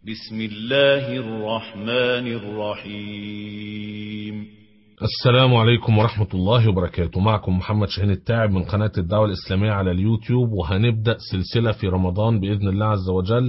بسم الله الرحمن الرحيم. السلام عليكم ورحمة الله وبركاته. معكم محمد شاهين التاعب من قناة الدعوة الإسلامية على اليوتيوب، وهنبدأ سلسلة في رمضان بإذن الله عز وجل،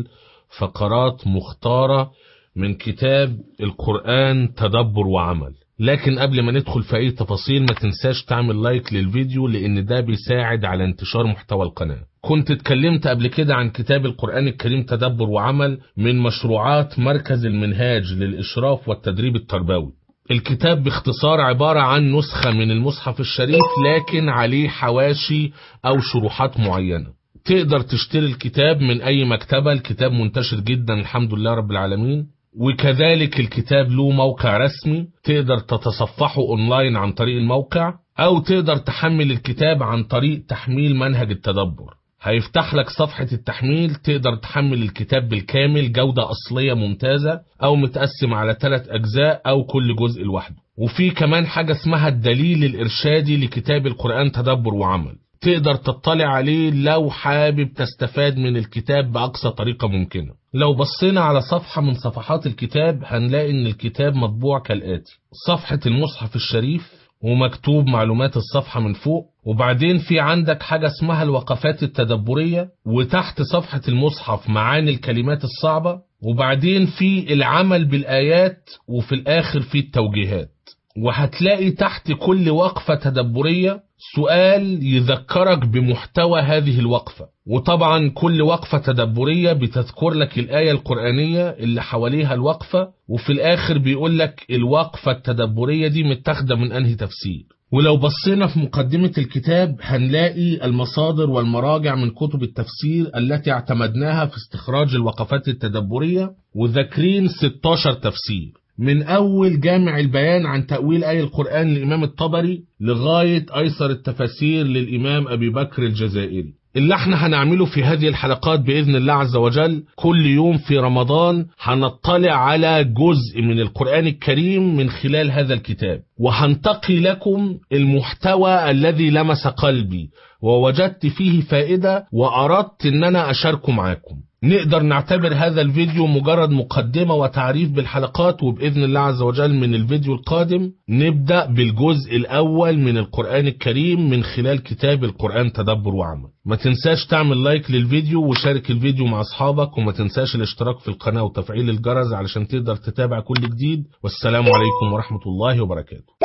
فقرات مختارة من كتاب القرآن تدبر وعمل. لكن قبل ما ندخل في أي تفاصيل ما تنساش تعمل لايك للفيديو، لأن ده بيساعد على انتشار محتوى القناة. كنت اتكلمت قبل كده عن كتاب القرآن الكريم تدبر وعمل من مشروعات مركز المنهاج للإشراف والتدريب التربوي. الكتاب باختصار عبارة عن نسخة من المصحف الشريف، لكن عليه حواشي أو شروحات معينة. تقدر تشتري الكتاب من أي مكتبة، الكتاب منتشر جدا الحمد لله رب العالمين. وكذلك الكتاب له موقع رسمي تقدر تتصفحه اونلاين عن طريق الموقع، او تقدر تحمل الكتاب عن طريق تحميل منهج التدبر. هيفتح لك صفحة التحميل، تقدر تحمل الكتاب بالكامل جودة أصلية ممتازة، او متقسم على 3 أجزاء او كل جزء لوحده. وفي كمان حاجة اسمها الدليل الإرشادي لكتاب القرآن تدبر وعمل، تقدر تطلع عليه لو حابب تستفاد من الكتاب بأقصى طريقة ممكنة. لو بصينا على صفحة من صفحات الكتاب هنلاقي ان الكتاب مطبوع كالآتي: صفحة المصحف الشريف ومكتوب معلومات الصفحة من فوق، وبعدين في عندك حاجة اسمها الوقفات التدبرية، وتحت صفحة المصحف معاني الكلمات الصعبة، وبعدين في العمل بالآيات، وفي الآخر في التوجيهات. وهتلاقي تحت كل وقفة تدبرية سؤال يذكرك بمحتوى هذه الوقفة. وطبعا كل وقفة تدبرية بتذكر لك الآية القرآنية اللي حواليها الوقفة، وفي الآخر بيقول لك الوقفة التدبرية دي متاخدة من أنهي تفسير. ولو بصينا في مقدمة الكتاب هنلاقي المصادر والمراجع من كتب التفسير التي اعتمدناها في استخراج الوقفات التدبرية، وذاكرين 16 تفسير، من أول جامع البيان عن تأويل آية القرآن للإمام الطبري لغاية أيسر التفاسير للإمام أبي بكر الجزائري. اللي احنا هنعمله في هذه الحلقات بإذن الله عز وجل، كل يوم في رمضان هنطلع على جزء من القرآن الكريم من خلال هذا الكتاب، وهنتقي لكم المحتوى الذي لمس قلبي ووجدت فيه فائدة وأردت أن أنا أشاركه معكم. نقدر نعتبر هذا الفيديو مجرد مقدمة وتعريف بالحلقات، وبإذن الله عز وجل من الفيديو القادم نبدأ بالجزء الأول من القرآن الكريم من خلال كتاب القرآن تدبر وعمل. ما تنساش تعمل لايك للفيديو وشارك الفيديو مع أصحابك، وما تنساش الاشتراك في القناة وتفعيل الجرس علشان تقدر تتابع كل جديد. والسلام عليكم ورحمة الله وبركاته.